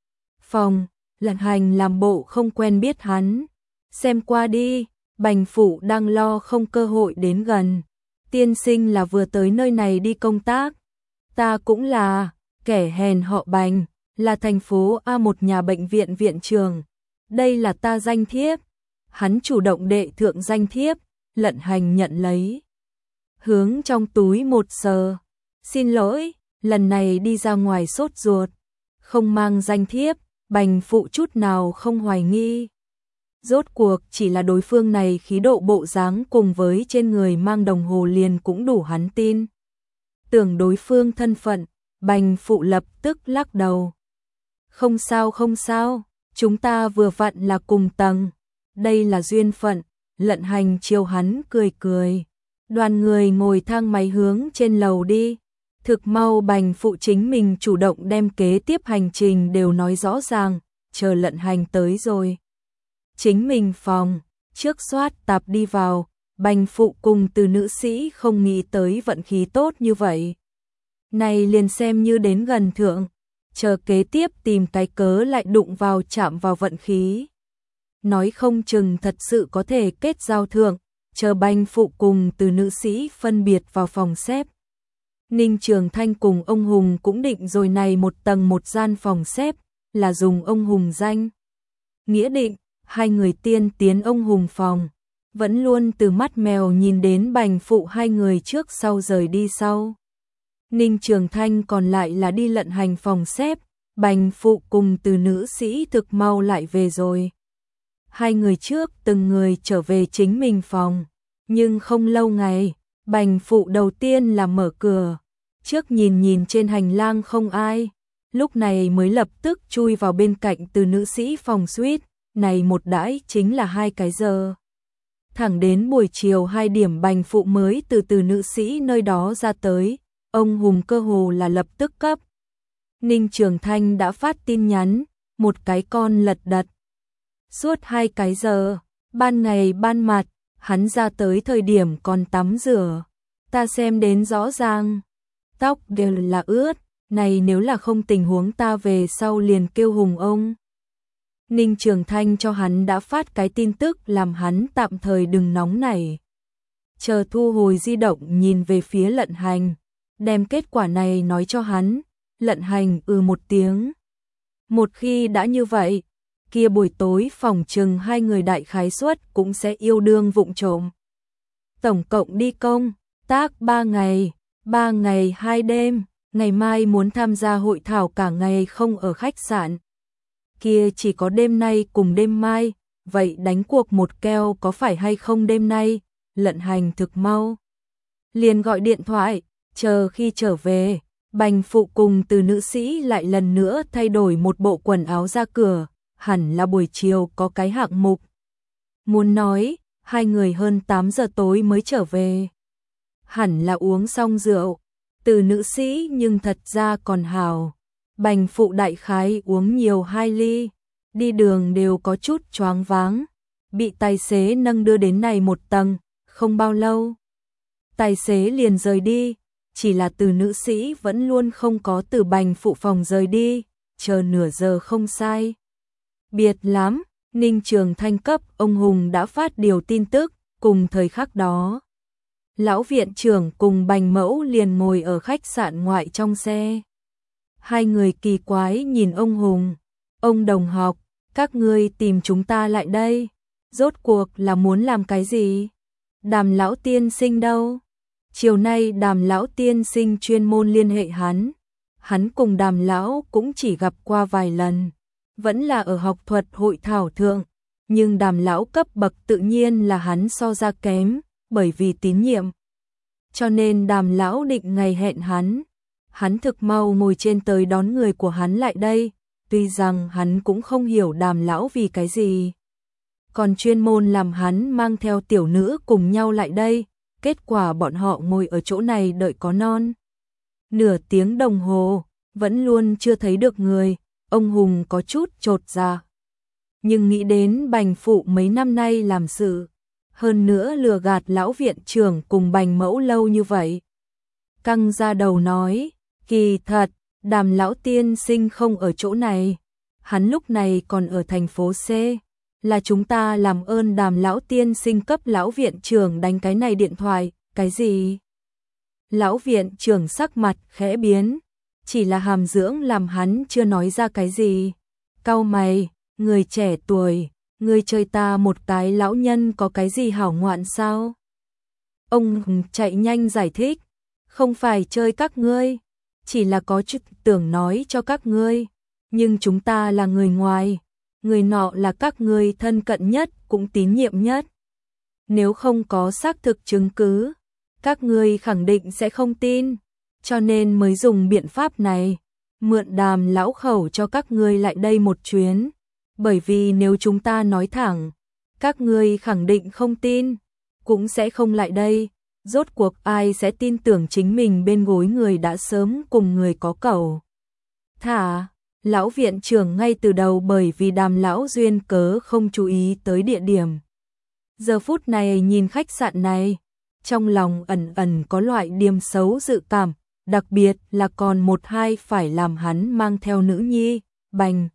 phòng. Lận Hành làm bộ không quen biết hắn, xem qua đi. Bành Phụ đang lo không cơ hội đến gần. Tiên sinh là vừa tới nơi này đi công tác. Ta cũng là, kẻ hèn họ Bành, là thành phố A một nhà bệnh viện viện trưởng. Đây là ta danh thiếp. Hắn chủ động đệ thượng danh thiếp, Lận Hành nhận lấy. Hướng trong túi một sờ. Xin lỗi, lần này đi ra ngoài sốt ruột. Không mang danh thiếp, Bành Phụ chút nào không hoài nghi. Rốt cuộc chỉ là đối phương này khí độ bộ dáng cùng với trên người mang đồng hồ liền cũng đủ hắn tin. Tưởng đối phương thân phận, Bành Phụ lập tức lắc đầu. Không sao không sao, chúng ta vừa vặn là cùng tầng. Đây là duyên phận. Lận Hành chiều hắn cười cười. Đoàn người ngồi thang máy hướng trên lầu đi. Thực mau Bành Phụ chính mình chủ động đem kế tiếp hành trình đều nói rõ ràng, chờ Lận Hành tới rồi. Chính mình phòng, trước soát tạp đi vào, Bành Phụ cùng Từ nữ sĩ không nghĩ tới vận khí tốt như vậy. Này liền xem như đến gần thượng, chờ kế tiếp tìm cái cớ lại đụng vào chạm vào vận khí. Nói không chừng thật sự có thể kết giao thượng, chờ Bành Phụ cùng Từ nữ sĩ phân biệt vào phòng xếp. Ninh Trường Thanh cùng ông Hùng cũng định rồi này một tầng một gian phòng xếp, là dùng ông Hùng danh. Nghĩa định, hai người tiên tiến ông Hùng phòng, vẫn luôn từ mắt mèo nhìn đến Bành Phụ hai người trước sau rời đi sau. Ninh Trường Thanh còn lại là đi Lận Hành phòng xếp, Bành Phụ cùng Từ nữ sĩ thực mau lại về rồi. Hai người trước từng người trở về chính mình phòng, nhưng không lâu ngày, Bành Phụ đầu tiên là mở cửa, trước nhìn nhìn trên hành lang không ai, lúc này mới lập tức chui vào bên cạnh Từ nữ sĩ phòng suite, này một đãi chính là hai cái giờ. Thẳng đến buổi chiều hai điểm Bành Phụ mới từ Từ nữ sĩ nơi đó ra tới, ông Hùng cơ hồ là lập tức cấp. Ninh Trường Thanh đã phát tin nhắn, một cái con lật đật. Suốt hai cái giờ, ban ngày ban mặt, hắn ra tới thời điểm còn tắm rửa. Ta xem đến rõ ràng, tóc đều là ướt, này nếu là không tình huống ta về sau liền kêu Hùng ông. Ninh Trường Thanh cho hắn đã phát cái tin tức làm hắn tạm thời đừng nóng nảy. Chờ thu hồi di động nhìn về phía Lận Hành, đem kết quả này nói cho hắn. Lận Hành ừ một tiếng. Một khi đã như vậy, kia buổi tối phòng trừng hai người đại khái suất cũng sẽ yêu đương vụng trộm. Tổng cộng đi công tác ba ngày, ba ngày hai đêm, ngày mai muốn tham gia hội thảo cả ngày không ở khách sạn. Kia chỉ có đêm nay cùng đêm mai, vậy đánh cuộc một keo có phải hay không đêm nay? Lận Hành thực mau liền gọi điện thoại, chờ khi trở về, Bành Phụ cùng Từ nữ sĩ lại lần nữa thay đổi một bộ quần áo ra cửa, hẳn là buổi chiều có cái hạng mục. Muốn nói, hai người hơn tám giờ tối mới trở về. Hẳn là uống xong rượu, Từ nữ sĩ nhưng thật ra còn hào. Bành Phụ đại khái uống nhiều hai ly, đi đường đều có chút choáng váng, bị tài xế nâng đưa đến này một tầng, không bao lâu. Tài xế liền rời đi, chỉ là Từ nữ sĩ vẫn luôn không có từ Bành Phụ phòng rời đi, chờ nửa giờ không sai. Biệt lắm, Ninh Trường Thanh cấp ông Hùng đã phát điều tin tức, cùng thời khắc đó. Lão viện trưởng cùng Bành Mẫu liền ngồi ở khách sạn ngoại trong xe. Hai người kỳ quái nhìn ông Hùng. Ông đồng học, các ngươi tìm chúng ta lại đây. Rốt cuộc là muốn làm cái gì? Đàm lão tiên sinh đâu? Chiều nay Đàm lão tiên sinh chuyên môn liên hệ hắn. Hắn cùng Đàm lão cũng chỉ gặp qua vài lần. Vẫn là ở học thuật hội thảo thượng. Nhưng Đàm lão cấp bậc tự nhiên là hắn so ra kém, bởi vì tín nhiệm. Cho nên Đàm lão định ngày hẹn hắn. Hắn thực mau ngồi trên tới đón người của hắn lại đây, tuy rằng hắn cũng không hiểu Đàm lão vì cái gì. Còn chuyên môn làm hắn mang theo tiểu nữ cùng nhau lại đây, kết quả bọn họ ngồi ở chỗ này đợi có non. Nửa tiếng đồng hồ, vẫn luôn chưa thấy được người, ông Hùng có chút chột dạ. Nhưng nghĩ đến Bành Phụ mấy năm nay làm sự, hơn nữa lừa gạt lão viện trưởng cùng Bành Mẫu lâu như vậy. Căng ra đầu nói, kỳ thật, Đàm lão tiên sinh không ở chỗ này, hắn lúc này còn ở thành phố C, là chúng ta làm ơn Đàm lão tiên sinh cấp lão viện trưởng đánh cái này điện thoại, cái gì? Lão viện trưởng sắc mặt khẽ biến, chỉ là hàm dưỡng làm hắn chưa nói ra cái gì. Cau mày, người trẻ tuổi, người chơi ta một cái lão nhân có cái gì hảo ngoạn sao? Ông Hùng chạy nhanh giải thích, không phải chơi các ngươi, chỉ là có chút tưởng nói cho các ngươi, nhưng chúng ta là người ngoài, người nọ là các ngươi thân cận nhất cũng tín nhiệm nhất. Nếu không có xác thực chứng cứ, các ngươi khẳng định sẽ không tin, cho nên mới dùng biện pháp này, mượn Đàm lão khẩu cho các ngươi lại đây một chuyến, bởi vì nếu chúng ta nói thẳng, các ngươi khẳng định không tin, cũng sẽ không lại đây, rốt cuộc ai sẽ tin tưởng chính mình bên gối người đã sớm cùng người có cẩu. Thả, lão viện trưởng ngay từ đầu bởi vì Đàm lão duyên cớ không chú ý tới địa điểm. Giờ phút này nhìn khách sạn này, trong lòng ẩn ẩn có loại điềm xấu dự cảm, đặc biệt là còn một hai phải làm hắn mang theo nữ nhi, Bành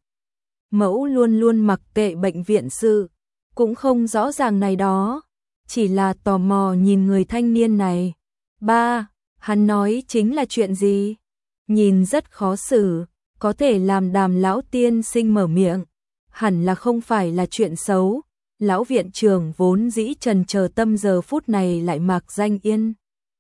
Mẫu luôn luôn mặc kệ bệnh viện sự, cũng không rõ ràng này đó, chỉ là tò mò nhìn người thanh niên này. Ba, hắn nói chính là chuyện gì? Nhìn rất khó xử, có thể làm Đàm lão tiên sinh mở miệng, hẳn là không phải là chuyện xấu. Lão viện trưởng vốn dĩ trần chờ tâm giờ phút này lại mạc danh yên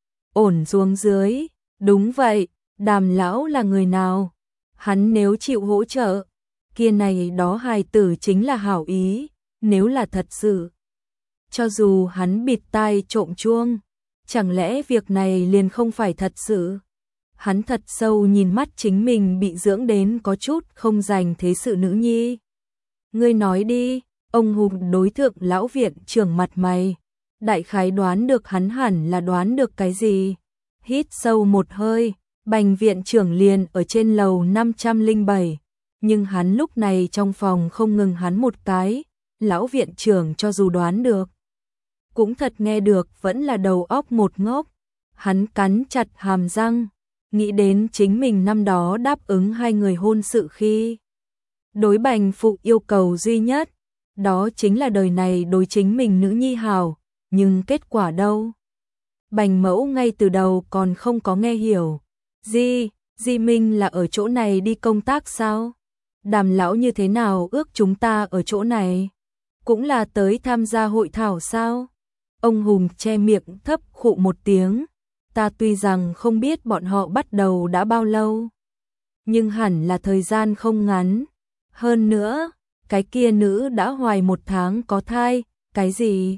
ổn xuống dưới. Đúng vậy, Đàm lão là người nào? Hắn nếu chịu hỗ trợ, kia này đó hài tử chính là hảo ý, nếu là thật sự. Cho dù hắn bịt tai trộm chuông, chẳng lẽ việc này liền không phải thật sự? Hắn thật sâu nhìn mắt chính mình bị dưỡng đến có chút không dành thế sự nữ nhi. Ngươi nói đi. Ông Hùng đối thượng lão viện trưởng mặt mày, đại khái đoán được hắn hẳn là đoán được cái gì. Hít sâu một hơi, Bành viện trưởng liền ở trên lầu năm trăm lẻ bảy, nhưng hắn lúc này trong phòng không ngừng hắn một cái, lão viện trưởng cho dù đoán được, cũng thật nghe được vẫn là đầu óc một ngốc. Hắn cắn chặt hàm răng, nghĩ đến chính mình năm đó đáp ứng hai người hôn sự khi đối Bành phụ yêu cầu duy nhất, đó chính là đời này đối chính mình nữ nhi hảo, nhưng kết quả đâu? Bành Mẫu ngay từ đầu còn không có nghe hiểu. Di, Di Minh là ở chỗ này đi công tác sao? Đàm lão như thế nào ước chúng ta ở chỗ này? Cũng là tới tham gia hội thảo sao? Ông Hùng che miệng thấp khụ một tiếng. Ta tuy rằng không biết bọn họ bắt đầu đã bao lâu, nhưng hẳn là thời gian không ngắn. Hơn nữa, cái kia nữ đã hoài một tháng có thai, cái gì?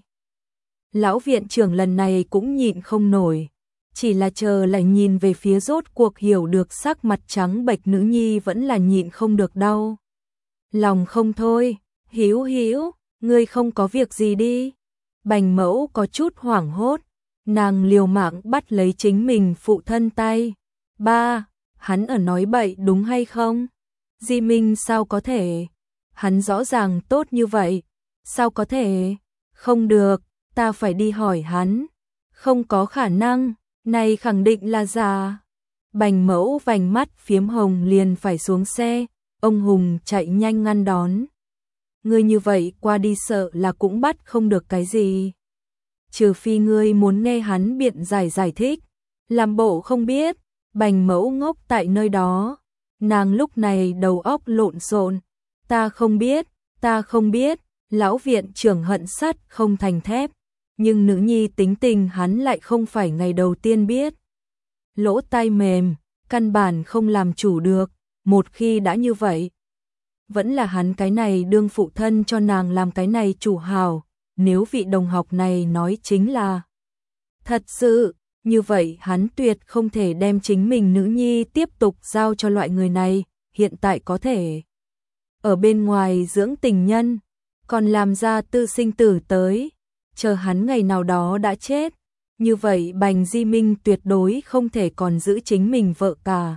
Lão viện trưởng lần này cũng nhịn không nổi, chỉ là chờ lại nhìn về phía rốt cuộc hiểu được sắc mặt trắng bệch nữ nhi vẫn là nhịn không được đau. Lòng không thôi, Hiếu Hiếu, ngươi không có việc gì đi. Bành Mẫu có chút hoảng hốt, nàng liều mạng bắt lấy chính mình phụ thân tay. Ba, hắn ở nói bậy đúng hay không? Di Minh sao có thể? Hắn rõ ràng tốt như vậy, sao có thể? Không được, ta phải đi hỏi hắn. Không có khả năng, này khẳng định là giả. Bành Mẫu vành mắt phiếm hồng liền phải xuống xe, ông Hùng chạy nhanh ngăn đón. Ngươi như vậy qua đi sợ là cũng bắt không được cái gì. Trừ phi ngươi muốn nghe hắn biện giải giải thích, làm bộ không biết. Bành Mẫu ngốc tại nơi đó, nàng lúc này đầu óc lộn xộn. Ta không biết, ta không biết, lão viện trưởng hận sắt không thành thép, nhưng nữ nhi tính tình hắn lại không phải ngày đầu tiên biết. Lỗ tai mềm, căn bản không làm chủ được, một khi đã như vậy. Vẫn là hắn cái này đương phụ thân cho nàng làm cái này chủ hào, nếu vị đồng học này nói chính là thật sự, như vậy hắn tuyệt không thể đem chính mình nữ nhi tiếp tục giao cho loại người này, hiện tại có thể ở bên ngoài dưỡng tình nhân, còn làm ra tư sinh tử tới, chờ hắn ngày nào đó đã chết, như vậy Bành Di Minh tuyệt đối không thể còn giữ chính mình vợ cả.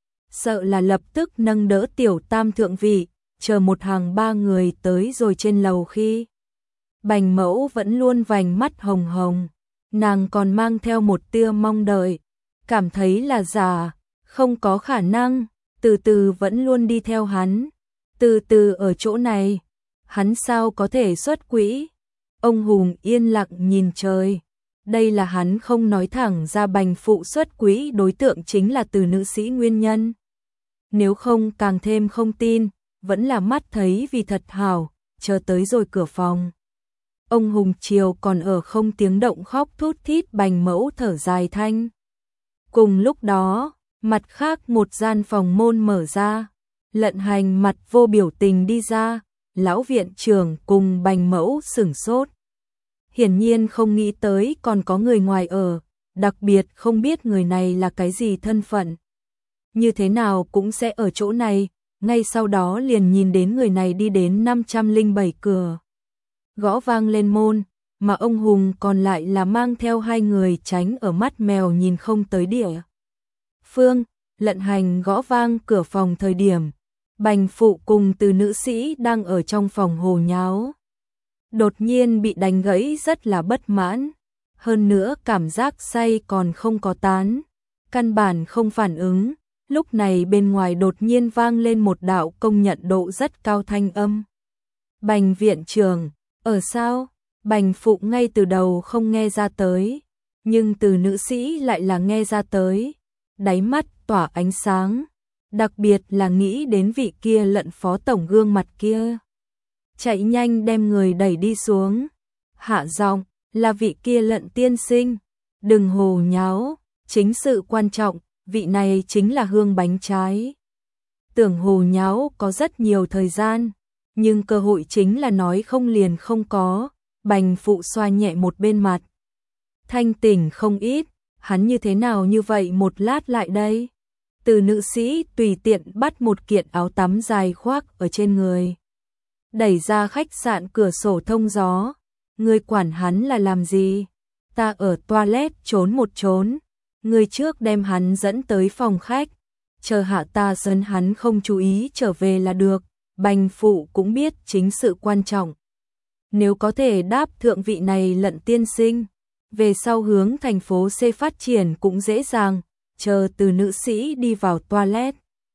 Sợ là lập tức nâng đỡ tiểu tam thượng vị, chờ một hàng ba người tới rồi trên lầu khi. Bành Mẫu vẫn luôn vành mắt hồng hồng, nàng còn mang theo một tia mong đợi, cảm thấy là giả, không có khả năng, từ từ vẫn luôn đi theo hắn. Từ từ ở chỗ này, hắn sao có thể xuất quỹ? Ông Hùng yên lặng nhìn trời. Đây là hắn không nói thẳng ra Bành phụ xuất quỹ đối tượng chính là từ nữ sĩ nguyên nhân. Nếu không càng thêm không tin, vẫn là mắt thấy vì thật hảo, chờ tới rồi cửa phòng. Ông Hùng Triều còn ở không tiếng động khóc thút thít, Bành Mẫu thở dài thanh. Cùng lúc đó, mặt khác một gian phòng môn mở ra, Lận Hành mặt vô biểu tình đi ra, lão viện trưởng cùng Bành Mẫu sửng sốt. Hiển nhiên không nghĩ tới còn có người ngoài ở, đặc biệt không biết người này là cái gì thân phận. Như thế nào cũng sẽ ở chỗ này, ngay sau đó liền nhìn đến người này đi đến năm trăm lẻ bảy cửa. Gõ vang lên môn, mà ông Hùng còn lại là mang theo hai người tránh ở mắt mèo nhìn không tới địa. Phương, Lận Hành gõ vang cửa phòng thời điểm, Bành Phụ cùng Từ nữ sĩ đang ở trong phòng hồ nháo. Đột nhiên bị đánh gãy rất là bất mãn, hơn nữa cảm giác say còn không có tán, căn bản không phản ứng. Lúc này bên ngoài đột nhiên vang lên một đạo công nhận độ rất cao thanh âm. Bành viện trưởng, ở sao? Bành Phụ ngay từ đầu không nghe ra tới, nhưng Từ nữ sĩ lại là nghe ra tới, đáy mắt tỏa ánh sáng, đặc biệt là nghĩ đến vị kia Lận phó tổng gương mặt kia. Chạy nhanh đem người đẩy đi xuống, hạ giọng, là vị kia Lận tiên sinh, đừng hồ nháo, chính sự quan trọng, vị này chính là hương bánh trái. Tưởng hồ nháo có rất nhiều thời gian, nhưng cơ hội chính là nói không liền không có. Bành Phụ xoa nhẹ một bên mặt, thanh tỉnh không ít, hắn như thế nào như vậy một lát lại đây. Từ nữ sĩ tùy tiện bắt một kiện áo tắm dài khoác ở trên người, đẩy ra khách sạn cửa sổ thông gió. Ngươi quản hắn là làm gì? Ta ở toilet trốn một trốn, ngươi trước đem hắn dẫn tới phòng khách, chờ hạ ta sân hắn không chú ý trở về là được. Bành Phụ cũng biết chính sự quan trọng, nếu có thể đáp thượng vị này Lận tiên sinh, về sau hướng thành phố C phát triển cũng dễ dàng. Chờ Từ nữ sĩ đi vào toilet,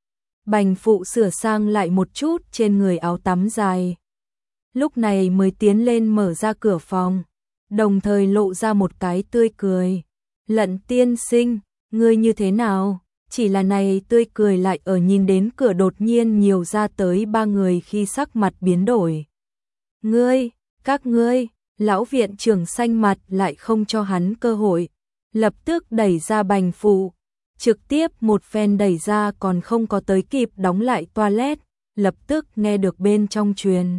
Bành Phụ sửa sang lại một chút trên người áo tắm dài, lúc này mới tiến lên mở ra cửa phòng, đồng thời lộ ra một cái tươi cười. Lận tiên sinh, ngươi như thế nào? Chỉ là này tươi cười lại ở nhìn đến cửa đột nhiên nhiều ra tới ba người khi sắc mặt biến đổi. Ngươi, các ngươi, lão viện trưởng xanh mặt lại không cho hắn cơ hội, lập tức đẩy ra Bành Phụ, trực tiếp một phen đẩy ra, còn không có tới kịp đóng lại toilet, lập tức nghe được bên trong truyền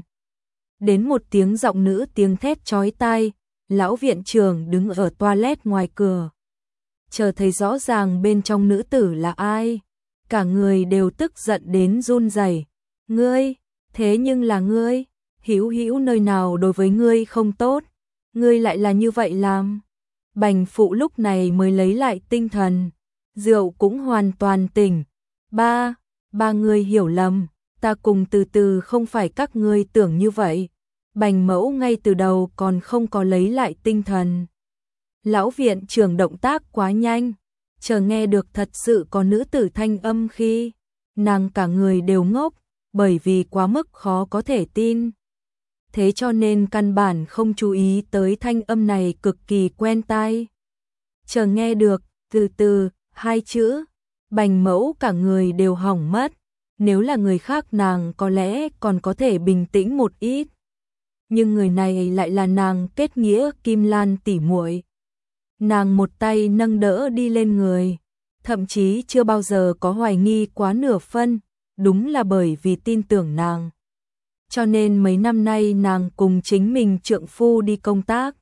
đến một tiếng giọng nữ tiếng thét chói tai. Lão viện trưởng đứng ở toilet ngoài cửa, chờ thấy rõ ràng bên trong nữ tử là ai, cả người đều tức giận đến run rẩy. Ngươi, thế nhưng là ngươi, Hữu Hữu nơi nào đối với ngươi không tốt, ngươi lại là như vậy làm. Bành Phụ lúc này mới lấy lại tinh thần, rượu cũng hoàn toàn tỉnh. Ba, ba người hiểu lầm, ta cùng Từ từ không phải các ngươi tưởng như vậy. Bành Mẫu ngay từ đầu còn không có lấy lại tinh thần. Lão viện trưởng động tác quá nhanh, chờ nghe được thật sự có nữ tử thanh âm khi, nàng cả người đều ngốc, bởi vì quá mức khó có thể tin. Thế cho nên căn bản không chú ý tới thanh âm này cực kỳ quen tai. Chờ nghe được từ từ hai chữ, Bành Mẫu cả người đều hỏng mất. Nếu là người khác nàng có lẽ còn có thể bình tĩnh một ít, nhưng người này lại là nàng kết nghĩa Kim Lan tỉ muội. Nàng một tay nâng đỡ đi lên người, thậm chí chưa bao giờ có hoài nghi quá nửa phân, đúng là bởi vì tin tưởng nàng. Cho nên mấy năm nay nàng cùng chính mình trượng phu đi công tác.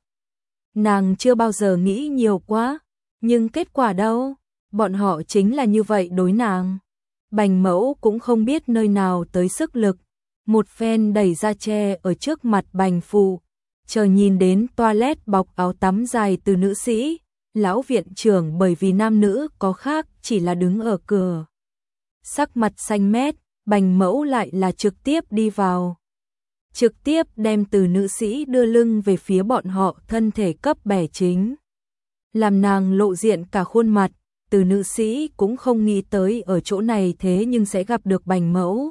Nàng chưa bao giờ nghĩ nhiều quá, nhưng kết quả đâu, bọn họ chính là như vậy đối nàng. Bành Mẫu cũng không biết nơi nào tới sức lực, một phen đẩy ra che ở trước mặt Bành Phụ, chờ nhìn đến toilet bọc áo tắm dài từ nữ sĩ. Lão viện trưởng bởi vì nam nữ có khác chỉ là đứng ở cửa, sắc mặt xanh mét. Bành Mẫu lại là trực tiếp đi vào, trực tiếp đem từ nữ sĩ đưa lưng về phía bọn họ, thân thể cấp bẻ chính, làm nàng lộ diện cả khuôn mặt. Từ nữ sĩ cũng không nghĩ tới ở chỗ này thế nhưng sẽ gặp được Bành Mẫu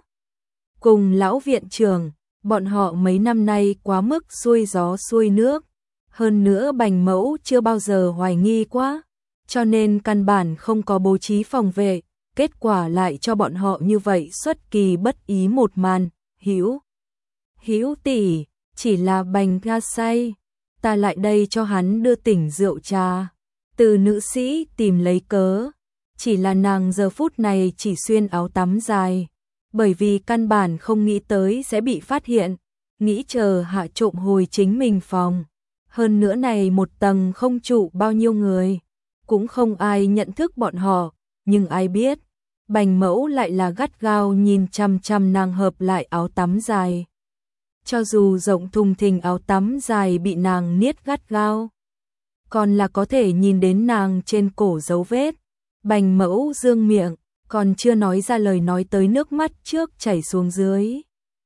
cùng lão viện trưởng. Bọn họ mấy năm nay quá mức xuôi gió xuôi nước, hơn nữa Bành Mẫu chưa bao giờ hoài nghi quá, cho nên căn bản không có bố trí phòng vệ. Kết quả lại cho bọn họ như vậy xuất kỳ bất ý một màn. Hữu Hữu tỷ, chỉ là Bành ga say, ta lại đây cho hắn đưa tỉnh rượu trà. Từ nữ sĩ tìm lấy cớ, chỉ là nàng giờ phút này chỉ xuyên áo tắm dài, bởi vì căn bản không nghĩ tới sẽ bị phát hiện, nghĩ chờ hạ trộm hồi chính mình phòng. Hơn nữa này một tầng không trụ bao nhiêu người, cũng không ai nhận thức bọn họ, nhưng ai biết, Bành Mẫu lại là gắt gao nhìn chằm chằm nàng hợp lại áo tắm dài. Cho dù rộng thùng thình áo tắm dài bị nàng niết gắt gao, còn là có thể nhìn đến nàng trên cổ dấu vết. Bành Mẫu dương miệng, còn chưa nói ra lời nói tới nước mắt trước chảy xuống dưới.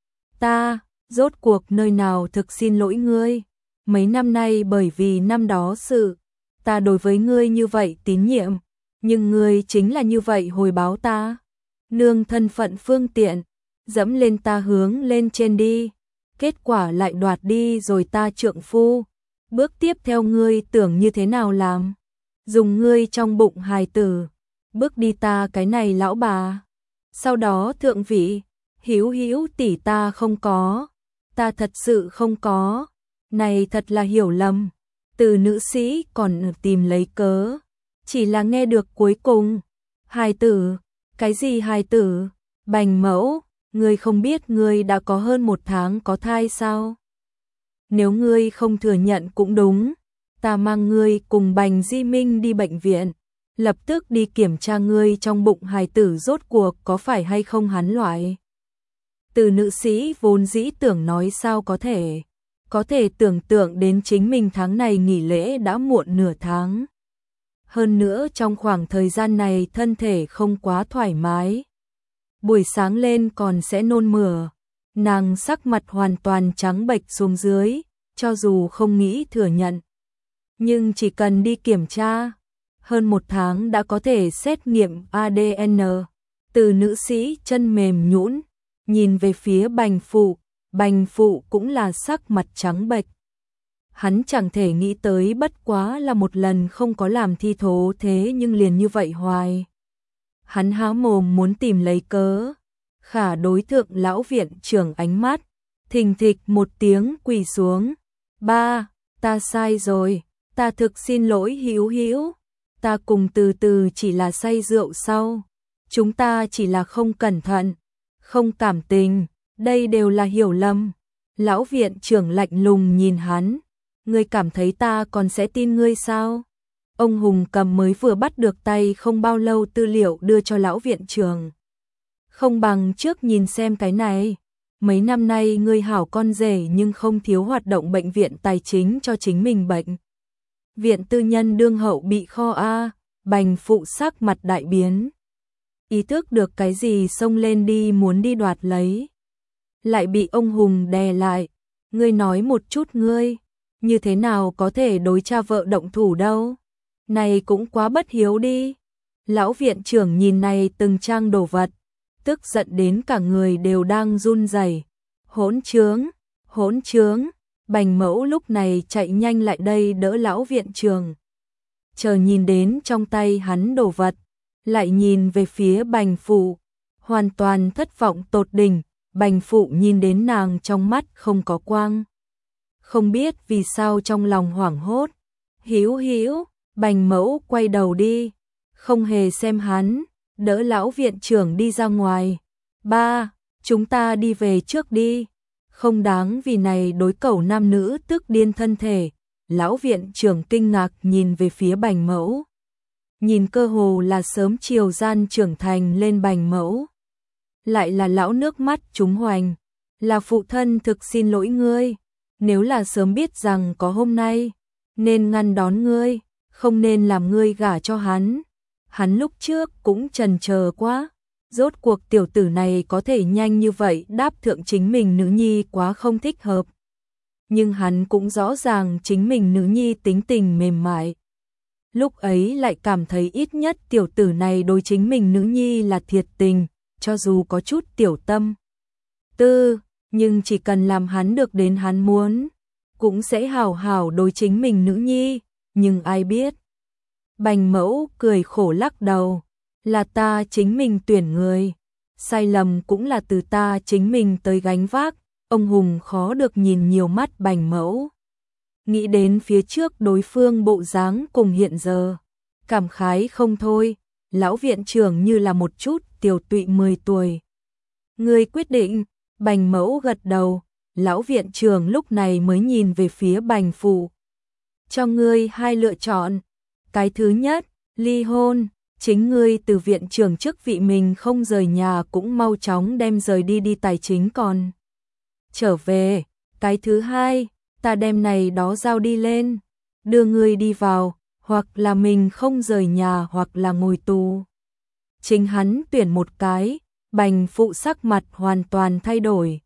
Ta, rốt cuộc nơi nào thực xin lỗi ngươi, mấy năm nay bởi vì năm đó sự, ta đối với ngươi như vậy tín nhiệm, nhưng ngươi chính là như vậy hồi báo ta. Nương thân phận phương tiện, dẫm lên ta hướng lên trên đi, kết quả lại đoạt đi rồi ta trượng phu. Bước tiếp theo ngươi tưởng như thế nào làm? Dùng ngươi trong bụng hài tử, bước đi ta cái này lão bà. Sau đó thượng vị, Hữu Hữu tỷ ta không có, ta thật sự không có, này thật là hiểu lầm. Từ nữ sĩ còn tìm lấy cớ, chỉ là nghe được cuối cùng, hài tử, cái gì hài tử? Bành Mẫu, ngươi không biết ngươi đã có hơn một tháng có thai sao? Nếu ngươi không thừa nhận cũng đúng, ta mang ngươi cùng Bành Di Minh đi bệnh viện, lập tức đi kiểm tra ngươi trong bụng hài tử rốt cuộc có phải hay không hắn loại. Từ nữ sĩ vốn dĩ tưởng nói sao có thể, có thể tưởng tượng đến chính mình tháng này nghỉ lễ đã muộn nửa tháng. Hơn nữa trong khoảng thời gian này thân thể không quá thoải mái. Buổi sáng lên còn sẽ nôn mửa, nàng sắc mặt hoàn toàn trắng bệch xuống dưới, cho dù không nghĩ thừa nhận. Nhưng chỉ cần đi kiểm tra, hơn một tháng đã có thể xét nghiệm a đê en. Từ nữ sĩ chân mềm nhũn, nhìn về phía Bành Phụ, Bành Phụ cũng là sắc mặt trắng bệch. Hắn chẳng thể nghĩ tới bất quá là một lần không có làm thi thố thế nhưng liền như vậy hoài. Hắn há mồm muốn tìm lấy cớ, khả đối thượng lão viện trưởng ánh mắt, thình thịch một tiếng quỳ xuống. Ba, ta sai rồi, ta thực xin lỗi Hữu Hữu, ta cùng từ từ chỉ là say rượu sau, chúng ta chỉ là không cẩn thận, không cảm tình, đây đều là hiểu lầm. Lão viện trưởng lạnh lùng nhìn hắn, ngươi cảm thấy ta còn sẽ tin ngươi sao? Ông Hùng cầm mới vừa bắt được tay không bao lâu tư liệu đưa cho lão viện trưởng. Không bằng trước nhìn xem cái này, mấy năm nay ngươi hảo con rể nhưng không thiếu hoạt động bệnh viện tài chính cho chính mình bệnh. Viện tư nhân đương hậu bị kho A, Bành Phụ sắc mặt đại biến. Ý thức được cái gì xông lên đi muốn đi đoạt lấy. Lại bị ông Hùng đè lại, ngươi nói một chút ngươi, như thế nào có thể đối cha vợ động thủ đâu. Này cũng quá bất hiếu đi. Lão viện trưởng nhìn này từng trang đồ vật, tức giận đến cả người đều đang run rẩy. Hỗn trướng, hỗn trướng. Bành Mẫu lúc này chạy nhanh lại đây đỡ lão viện trưởng. Chờ nhìn đến trong tay hắn đồ vật, lại nhìn về phía Bành Phụ, hoàn toàn thất vọng tột đỉnh. Bành Phụ nhìn đến nàng trong mắt không có quang, không biết vì sao trong lòng hoảng hốt. Hữu Hữu, Bành Mẫu quay đầu đi, không hề xem hắn, đỡ lão viện trưởng đi ra ngoài. Ba, chúng ta đi về trước đi, không đáng vì này đối cẩu nam nữ tức điên thân thể. Lão viện trưởng kinh ngạc nhìn về phía Bành Mẫu, nhìn cơ hồ là sớm chiều gian trưởng thành lên Bành Mẫu. Lại là lão nước mắt trúng hoành, là phụ thân thực xin lỗi ngươi, nếu là sớm biết rằng có hôm nay, nên ngăn đón ngươi, không nên làm ngươi gả cho hắn. Hắn lúc trước cũng chần chờ quá, rốt cuộc tiểu tử này có thể nhanh như vậy đáp thượng chính mình nữ nhi quá không thích hợp. Nhưng hắn cũng rõ ràng chính mình nữ nhi tính tình mềm mại. Lúc ấy lại cảm thấy ít nhất tiểu tử này đối chính mình nữ nhi là thiệt tình, cho dù có chút tiểu tâm tư, nhưng chỉ cần làm hắn được đến hắn muốn, cũng sẽ hảo hảo đối chính mình nữ nhi. Nhưng ai biết, Bành Mẫu cười khổ lắc đầu, là ta chính mình tuyển người, sai lầm cũng là từ ta chính mình tới gánh vác, ông Hùng khó được nhìn nhiều mắt Bành Mẫu. Nghĩ đến phía trước đối phương bộ dáng cùng hiện giờ, cảm khái không thôi, lão viện trưởng như là một chút tiểu tụy mười tuổi. Ngươi quyết định, Bành Mẫu gật đầu, lão viện trưởng lúc này mới nhìn về phía Bành Phụ. Cho ngươi hai lựa chọn, cái thứ nhất, ly hôn, chính ngươi từ viện trưởng chức vị mình không rời nhà cũng mau chóng đem rời đi đi tài chính còn trở về, cái thứ hai, ta đem này đó giao đi lên, đưa ngươi đi vào, hoặc là mình không rời nhà hoặc là ngồi tù. Chính hắn tuyển một cái, Bành Phụ sắc mặt hoàn toàn thay đổi.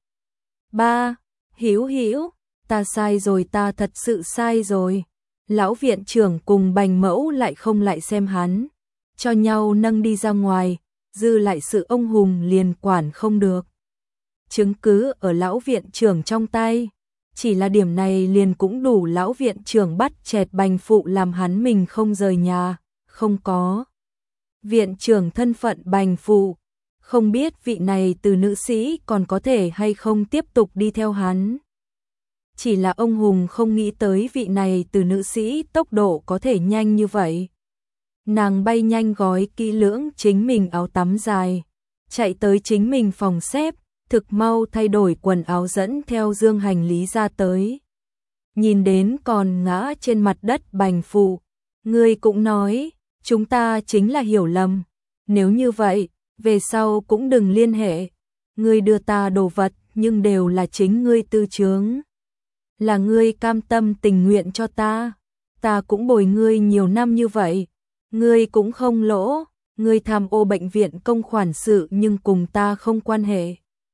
Ba, Hữu Hữu, ta sai rồi, ta thật sự sai rồi. Lão viện trưởng cùng Bành Mẫu lại không lại xem hắn, cho nhau nâng đi ra ngoài, dư lại sự ông Hùng liền quản không được. Chứng cứ ở lão viện trưởng trong tay, chỉ là điểm này liền cũng đủ lão viện trưởng bắt chẹt Bành Phụ làm hắn mình không rời nhà, không có. Viện trưởng thân phận Bành Phụ, không biết vị này từ nữ sĩ còn có thể hay không tiếp tục đi theo hắn. Chỉ là ông Hùng không nghĩ tới vị này từ nữ sĩ tốc độ có thể nhanh như vậy. Nàng bay nhanh gói kỹ lưỡng chính mình áo tắm dài, chạy tới chính mình phòng xếp, thực mau thay đổi quần áo dẫn theo dương hành lý ra tới. Nhìn đến còn ngã trên mặt đất Bành Phụ, ngươi cũng nói, chúng ta chính là hiểu lầm. Nếu như vậy, về sau cũng đừng liên hệ. Ngươi đưa ta đồ vật, nhưng đều là chính ngươi tư chướng. Là ngươi cam tâm tình nguyện cho ta. Ta cũng bồi ngươi nhiều năm như vậy. Ngươi cũng không lỗ. Ngươi tham ô bệnh viện công khoản sự nhưng cùng ta không quan hệ.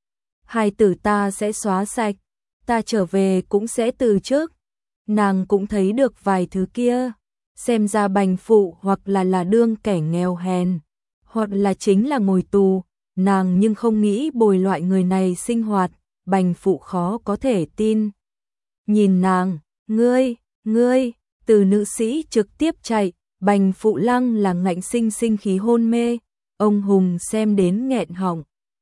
Hai tử ta sẽ xóa sạch. Ta trở về cũng sẽ từ chức. Nàng cũng thấy được vài thứ kia. Xem ra Bành Phụ hoặc là là đương kẻ nghèo hèn, hoặc là chính là ngồi tù, nàng nhưng không nghĩ bồi loại người này sinh hoạt, Bành Phụ khó có thể tin. Nhìn nàng, ngươi, ngươi, từ nữ sĩ trực tiếp chạy, Bành Phụ lăng là ngạnh sinh sinh khí hôn mê, ông Hùng xem đến nghẹn họng.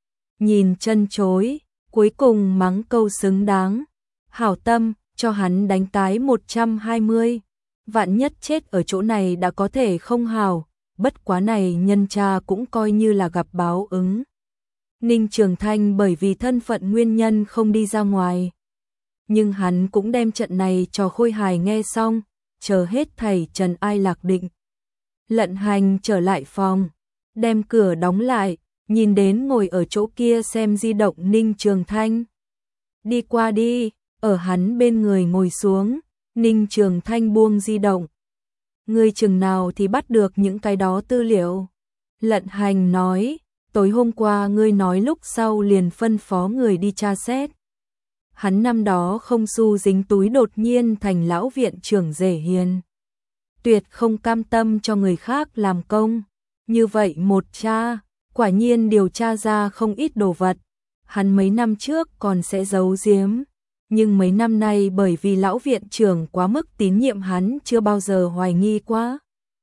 Nhìn chân chối, cuối cùng mắng câu xứng đáng, hảo tâm, cho hắn đánh cái một trăm hai mươi, vạn nhất chết ở chỗ này đã có thể không hào. Bất quá này nhân cha cũng coi như là gặp báo ứng. Ninh Trường Thanh bởi vì thân phận nguyên nhân không đi ra ngoài. Nhưng hắn cũng đem trận này cho Khôi Hài nghe xong, chờ hết thầy trần ai lạc định. Lận Hành trở lại phòng, đem cửa đóng lại, nhìn đến ngồi ở chỗ kia xem di động Ninh Trường Thanh. Đi qua đi, ở hắn bên người ngồi xuống, Ninh Trường Thanh buông di động. Ngươi chừng nào thì bắt được những cái đó tư liệu? Lận Hành nói, tối hôm qua ngươi nói lúc sau liền phân phó người đi tra xét. Hắn năm đó không xu dính túi đột nhiên thành lão viện trưởng rể hiền. Tuyệt không cam tâm cho người khác làm công. Như vậy một cha, quả nhiên điều tra ra không ít đồ vật. Hắn mấy năm trước còn sẽ giấu giếm. Nhưng mấy năm nay bởi vì lão viện trưởng quá mức tín nhiệm hắn chưa bao giờ hoài nghi quá.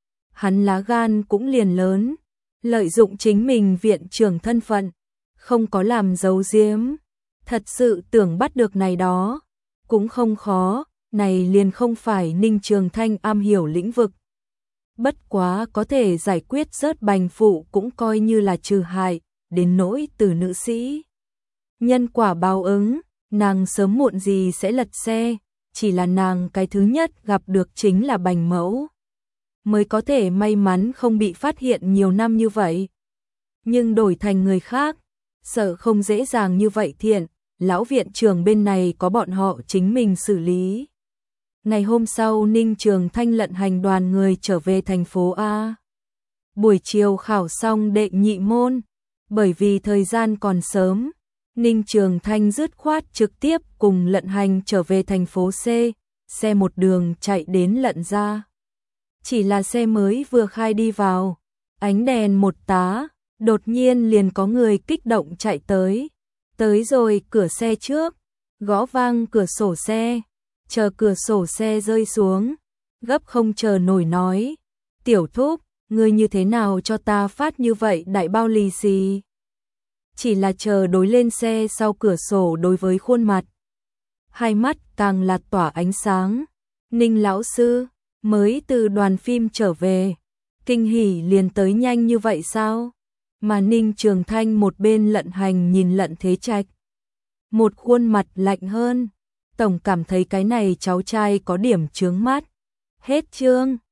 Hắn lá gan cũng liền lớn, lợi dụng chính mình viện trưởng thân phận, không có làm giấu giếm. Thật sự tưởng bắt được này đó, cũng không khó, này liền không phải Ninh Trường Thanh am hiểu lĩnh vực. Bất quá có thể giải quyết rớt Bành Phụ cũng coi như là trừ hại, đến nỗi từ nữ sĩ. Nhân quả báo ứng. Nàng sớm muộn gì sẽ lật xe, chỉ là nàng cái thứ nhất gặp được chính là Bành Mẫu. Mới có thể may mắn không bị phát hiện nhiều năm như vậy. Nhưng đổi thành người khác, sợ không dễ dàng như vậy thiện, lão viện trưởng bên này có bọn họ chính mình xử lý. Ngày hôm sau Ninh Trường Thanh Lận Hành đoàn người trở về thành phố A. Buổi chiều khảo xong đệ nhị môn, bởi vì thời gian còn sớm. Ninh Trường Thanh dứt khoát trực tiếp cùng Lận Hành trở về thành phố C, xe một đường chạy đến Lận gia. Chỉ là xe mới vừa khai đi vào, ánh đèn một tá, đột nhiên liền có người kích động chạy tới. Tới rồi cửa xe trước, gõ vang cửa sổ xe, chờ cửa sổ xe rơi xuống, gấp không chờ nổi nói, tiểu thúc, ngươi như thế nào cho ta phát như vậy đại bao lì xì? chỉ là chờ đối lên xe sau cửa sổ đối với khuôn mặt. Hai mắt càng là tỏa ánh sáng. Ninh lão sư, mới từ đoàn phim trở về. Kinh hỉ liền tới nhanh như vậy sao? Mà Ninh Trường Thanh một bên Lận Hành nhìn Lận Thế Trạch. Một khuôn mặt lạnh hơn. Tổng cảm thấy cái này cháu trai có điểm chướng mắt. Hết chương.